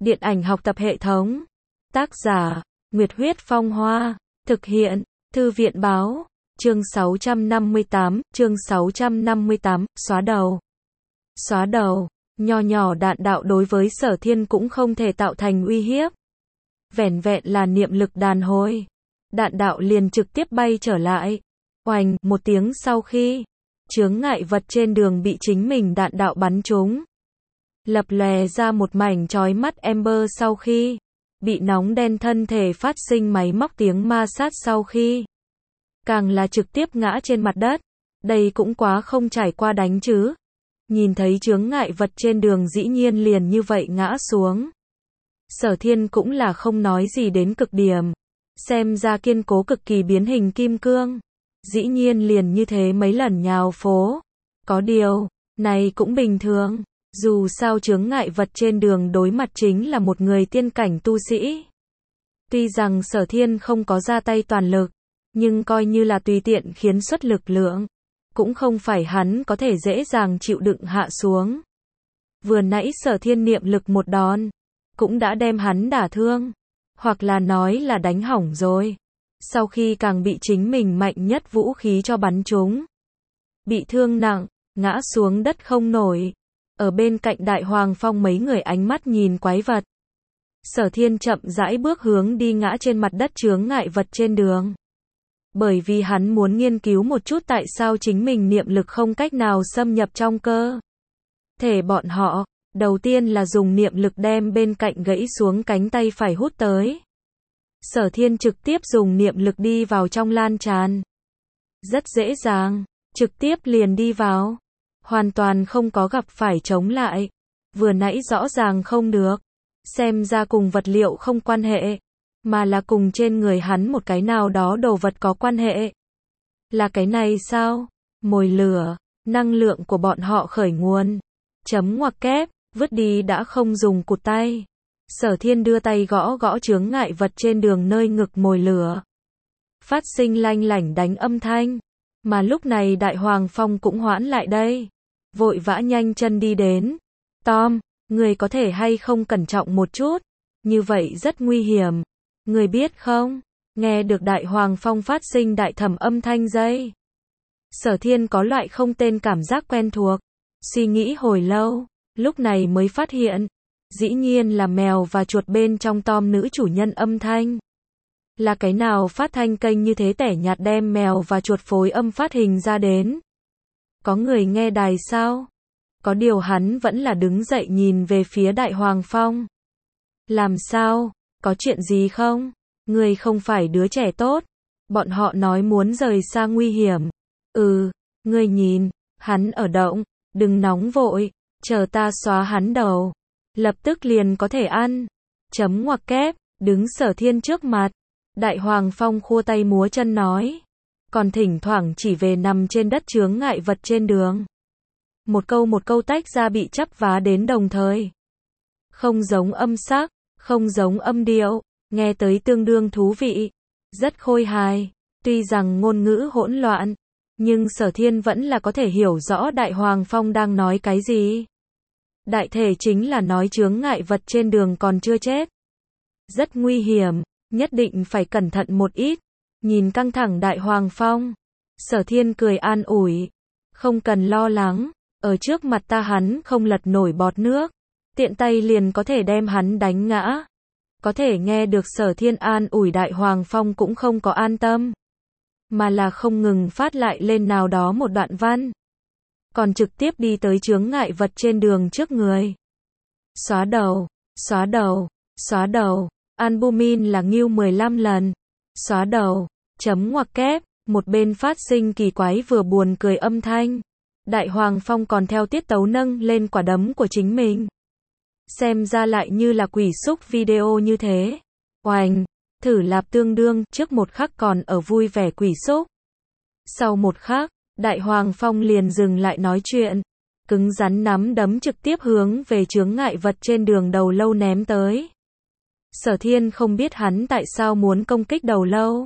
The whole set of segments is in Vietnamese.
Điện ảnh học tập hệ thống. Tác giả, Nguyệt Huyết Phong Hoa. Thực hiện, Thư viện Báo. Chương 658, xóa đầu. Xóa đầu, nho nhỏ đạn đạo đối với Sở Thiên cũng không thể tạo thành uy hiếp. Vẻn vẹn là niệm lực đàn hồi. Đạn đạo liền trực tiếp bay trở lại. Oành, một tiếng sau khi, chướng ngại vật trên đường bị chính mình đạn đạo bắn trúng. Lập lòe ra một mảnh chói mắt ember sau khi, bị nóng đen thân thể phát sinh máy móc tiếng ma sát sau khi, càng là trực tiếp ngã trên mặt đất. Đây cũng quá không trải qua đánh chứ. Nhìn thấy chướng ngại vật trên đường dĩ nhiên liền như vậy ngã xuống. Sở Thiên cũng là không nói gì đến cực điểm. Xem ra kiên cố cực kỳ biến hình kim cương. Dĩ nhiên liền như thế mấy lần nhào phố. Có điều, này cũng bình thường. Dù sao chướng ngại vật trên đường đối mặt chính là một người tiên cảnh tu sĩ. Tuy rằng Sở Thiên không có ra tay toàn lực, nhưng coi như là tùy tiện khiến xuất lực lượng, cũng không phải hắn có thể dễ dàng chịu đựng hạ xuống. Vừa nãy Sở Thiên niệm lực một đòn, cũng đã đem hắn đả thương, hoặc là nói là đánh hỏng rồi. Sau khi càng bị chính mình mạnh nhất vũ khí cho bắn trúng, bị thương nặng, ngã xuống đất không nổi. Ở bên cạnh Đại Hoàng Phong mấy người ánh mắt nhìn quái vật. Sở Thiên chậm rãi bước hướng đi ngã trên mặt đất chướng ngại vật trên đường. Bởi vì hắn muốn nghiên cứu một chút tại sao chính mình niệm lực không cách nào xâm nhập trong cơ thể bọn họ. Đầu tiên là dùng niệm lực đem bên cạnh gãy xuống cánh tay phải hút tới. Sở Thiên trực tiếp dùng niệm lực đi vào trong lan tràn. Rất dễ dàng, trực tiếp liền đi vào. Hoàn toàn không có gặp phải chống lại. Vừa nãy rõ ràng không được. Xem ra cùng vật liệu không quan hệ, mà là cùng trên người hắn một cái nào đó đồ vật có quan hệ. Là cái này sao? Mồi lửa, năng lượng của bọn họ khởi nguồn. Chấm ngoặc kép, vứt đi đã không dùng cụt tay. Sở Thiên đưa tay gõ gõ chướng ngại vật trên đường nơi ngực mồi lửa. Phát sinh lanh lảnh đánh âm thanh. Mà lúc này Đại Hoàng Phong cũng hoãn lại đây. Vội vã nhanh chân đi đến. Tom, người có thể hay không cẩn trọng một chút. Như vậy rất nguy hiểm. Người biết không? Nghe được Đại Hoàng Phong phát sinh đại thẩm âm thanh dây. Sở Thiên có loại không tên cảm giác quen thuộc. Suy nghĩ hồi lâu, lúc này mới phát hiện. Dĩ nhiên là mèo và chuột bên trong Tom nữ chủ nhân âm thanh. Là cái nào phát thanh kênh như thế tẻ nhạt đem mèo và chuột phối âm phát hình ra đến? Có người nghe đài sao? Có điều hắn vẫn là đứng dậy nhìn về phía Đại Hoàng Phong. Làm sao? Có chuyện gì không? Người không phải đứa trẻ tốt. Bọn họ nói muốn rời xa nguy hiểm. Ngươi nhìn, hắn ở động, đừng nóng vội, chờ ta xóa hắn đầu. Lập tức liền có thể ăn. Chấm ngoặc kép, đứng Sở Thiên trước mặt. Đại Hoàng Phong khua tay múa chân nói. Còn thỉnh thoảng chỉ về nằm trên đất chướng ngại vật trên đường. Một câu tách ra bị chắp vá đến đồng thời. Không giống âm sắc, không giống âm điệu, nghe tới tương đương thú vị, rất khôi hài. Tuy rằng ngôn ngữ hỗn loạn, nhưng Sở Thiên vẫn là có thể hiểu rõ Đại Hoàng Phong đang nói cái gì. Đại thể chính là nói chướng ngại vật trên đường còn chưa chết. Rất nguy hiểm, nhất định phải cẩn thận một ít. Nhìn căng thẳng Đại Hoàng Phong, Sở Thiên cười an ủi. Không cần lo lắng, ở trước mặt ta hắn không lật nổi bọt nước. Tiện tay liền có thể đem hắn đánh ngã. Có thể nghe được Sở Thiên an ủi Đại Hoàng Phong cũng không có an tâm. Mà là không ngừng phát lại lên nào đó một đoạn văn. Còn trực tiếp đi tới chướng ngại vật trên đường trước người. Xóa đầu, xóa đầu, xóa đầu. Albumin là nghiêu 15 lần. Xóa đầu, chấm ngoặc kép, một bên phát sinh kỳ quái vừa buồn cười âm thanh. Đại Hoàng Phong còn theo tiết tấu nâng lên quả đấm của chính mình. Xem ra lại như là quỷ xúc video như thế. Oành, thử lạp tương đương, trước một khắc còn ở vui vẻ quỷ xúc. Sau một khắc, Đại Hoàng Phong liền dừng lại nói chuyện. Cứng rắn nắm đấm trực tiếp hướng về chướng ngại vật trên đường đầu lâu ném tới. Sở Thiên không biết hắn tại sao muốn công kích đầu lâu.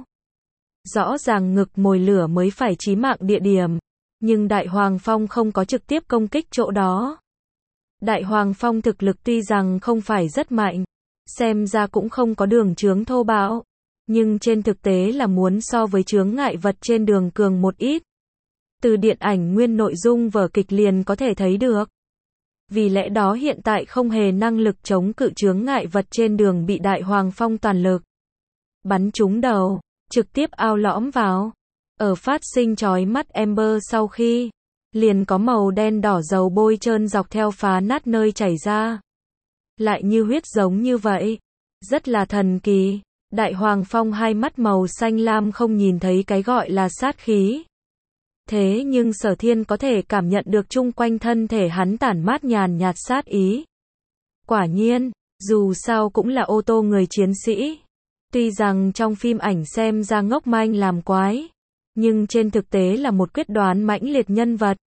Rõ ràng ngực mồi lửa mới phải chí mạng địa điểm. Nhưng Đại Hoàng Phong không có trực tiếp công kích chỗ đó. Đại Hoàng Phong thực lực tuy rằng không phải rất mạnh, xem ra cũng không có đường chướng thô bạo, nhưng trên thực tế là muốn so với chướng ngại vật trên đường cường một ít. Từ điện ảnh nguyên nội dung vở kịch liền có thể thấy được. Vì lẽ đó hiện tại không hề năng lực chống cự chướng ngại vật trên đường bị Đại Hoàng Phong toàn lực bắn trúng đầu, trực tiếp ao lõm vào. Ở phát sinh chói mắt Ember sau khi, liền có màu đen đỏ dầu bôi trơn dọc theo phá nát nơi chảy ra. Lại như huyết giống như vậy. Rất là thần kỳ. Đại Hoàng Phong hai mắt màu xanh lam không nhìn thấy cái gọi là sát khí. Thế nhưng Sở Thiên có thể cảm nhận được chung quanh thân thể hắn tản mát nhàn nhạt sát ý. Quả nhiên, dù sao cũng là ô tô người chiến sĩ. Tuy rằng trong phim ảnh xem ra ngốc manh làm quái, nhưng trên thực tế là một quyết đoán mãnh liệt nhân vật.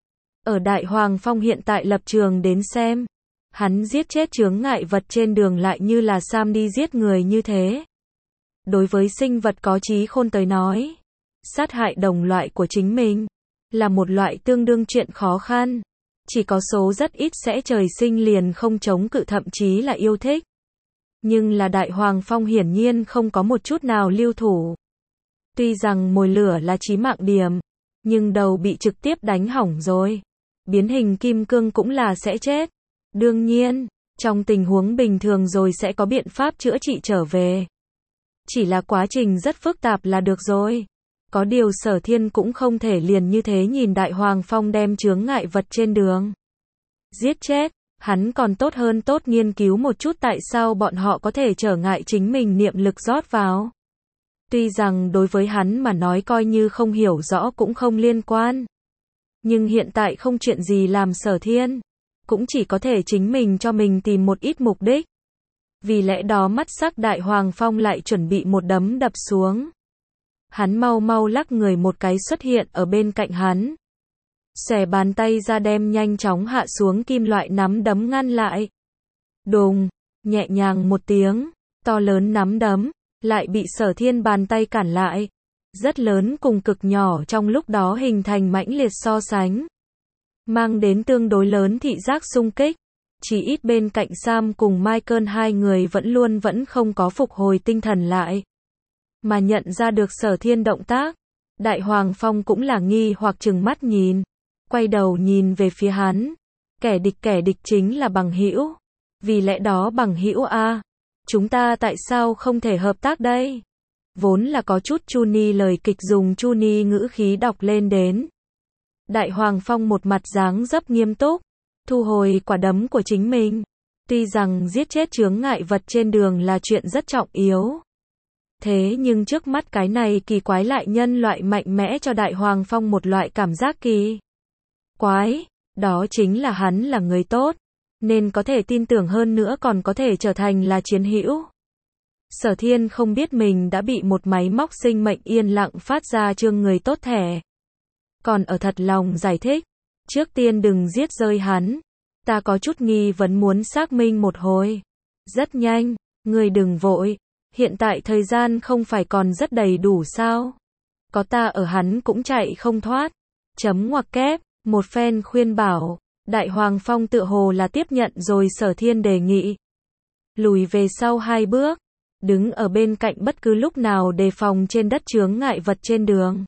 Ở Đại Hoàng Phong hiện tại lập trường đến xem, hắn giết chết chướng ngại vật trên đường lại như là Sam đi giết người như thế. Đối với sinh vật có trí khôn tới nói, sát hại đồng loại của chính mình là một loại tương đương chuyện khó khăn. Chỉ có số rất ít sẽ trời sinh liền không chống cự thậm chí là yêu thích. Nhưng là Đại Hoàng Phong hiển nhiên không có một chút nào lưu thủ. Tuy rằng mồi lửa là chí mạng điểm, nhưng đầu bị trực tiếp đánh hỏng rồi. Biến hình kim cương cũng là sẽ chết. Đương nhiên, trong tình huống bình thường rồi sẽ có biện pháp chữa trị trở về. Chỉ là quá trình rất phức tạp là được rồi. Có điều Sở Thiên cũng không thể liền như thế nhìn Đại Hoàng Phong đem chướng ngại vật trên đường giết chết. Hắn còn tốt hơn tốt nghiên cứu một chút tại sao bọn họ có thể trở ngại chính mình niệm lực rót vào. Tuy rằng đối với hắn mà nói coi như không hiểu rõ cũng không liên quan. Nhưng hiện tại không chuyện gì làm Sở Thiên. Cũng chỉ có thể chính mình cho mình tìm một ít mục đích. Vì lẽ đó mắt sắc Đại Hoàng Phong lại chuẩn bị một đấm đập xuống. Hắn mau mau lắc người một cái xuất hiện ở bên cạnh hắn. Xòe bàn tay ra đem nhanh chóng hạ xuống kim loại nắm đấm ngăn lại. Đùng, nhẹ nhàng một tiếng, to lớn nắm đấm, lại bị Sở Thiên bàn tay cản lại. Rất lớn cùng cực nhỏ trong lúc đó hình thành mãnh liệt so sánh. Mang đến tương đối lớn thị giác xung kích. Chỉ ít bên cạnh Sam cùng Michael hai người vẫn không có phục hồi tinh thần lại. Mà nhận ra được Sở Thiên động tác. Đại Hoàng Phong cũng là nghi hoặc trừng mắt nhìn. Quay đầu nhìn về phía hắn. Kẻ địch chính là bằng hữu. Vì lẽ đó bằng hữu a, chúng ta tại sao không thể hợp tác đây? Vốn là có chút Chuni lời kịch dùng Chuni ngữ khí đọc lên đến. Đại Hoàng Phong một mặt dáng dấp nghiêm túc, thu hồi quả đấm của chính mình. Tuy rằng giết chết chướng ngại vật trên đường là chuyện rất trọng yếu. Thế nhưng trước mắt cái này kỳ quái lại nhân loại mạnh mẽ cho Đại Hoàng Phong một loại cảm giác kỳ quái. Đó chính là hắn là người tốt, nên có thể tin tưởng hơn nữa còn có thể trở thành là chiến hữu. Sở Thiên không biết mình đã bị một máy móc sinh mệnh yên lặng phát ra chương người tốt thẻ. Còn ở thật lòng giải thích, trước tiên đừng giết rơi hắn. Ta có chút nghi vấn muốn xác minh một hồi. Rất nhanh, người đừng vội. Hiện tại thời gian không phải còn rất đầy đủ sao? Có ta ở hắn cũng chạy không thoát. Chấm ngoặc kép, một phen khuyên bảo. Đại Hoàng Phong tựa hồ là tiếp nhận rồi Sở Thiên đề nghị. Lùi về sau 2 bước. Đứng ở bên cạnh bất cứ lúc nào đề phòng trên đất chướng ngại vật trên đường.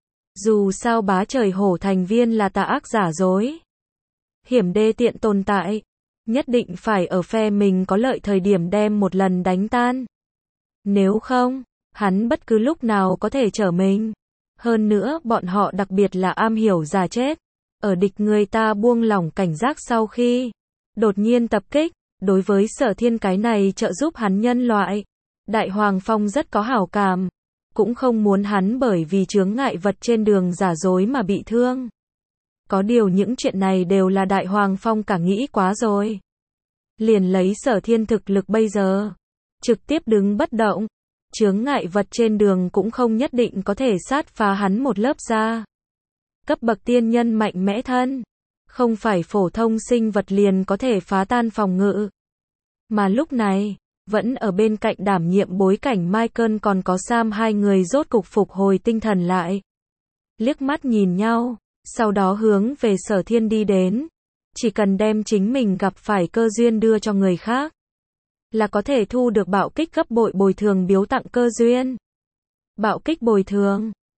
Dù sao bá trời hổ thành viên là tà ác giả dối. Hiểm đê tiện tồn tại. Nhất định phải ở phe mình có lợi thời điểm đem một lần đánh tan. Nếu không, hắn bất cứ lúc nào có thể trở mình. Hơn nữa bọn họ đặc biệt là am hiểu giả chết. Ở địch người ta buông lỏng cảnh giác sau khi đột nhiên tập kích. Đối với Sở Thiên cái này trợ giúp hắn nhân loại. Đại Hoàng Phong rất có hảo cảm. Cũng không muốn hắn bởi vì chướng ngại vật trên đường giả dối mà bị thương. Có điều những chuyện này đều là Đại Hoàng Phong cả nghĩ quá rồi. Liền lấy Sở Thiên thực lực bây giờ. Trực tiếp đứng bất động. Chướng ngại vật trên đường cũng không nhất định có thể sát phá hắn một lớp da. Cấp bậc tiên nhân mạnh mẽ thân. Không phải phổ thông sinh vật liền có thể phá tan phòng ngự. Mà lúc này, vẫn ở bên cạnh đảm nhiệm bối cảnh Michael còn có Sam hai người rốt cục phục hồi tinh thần lại. Liếc mắt nhìn nhau, sau đó hướng về Sở Thiên đi đến. Chỉ cần đem chính mình gặp phải cơ duyên đưa cho người khác, là có thể thu được bạo kích gấp bội bồi thường biếu tặng cơ duyên. Bạo kích bồi thường.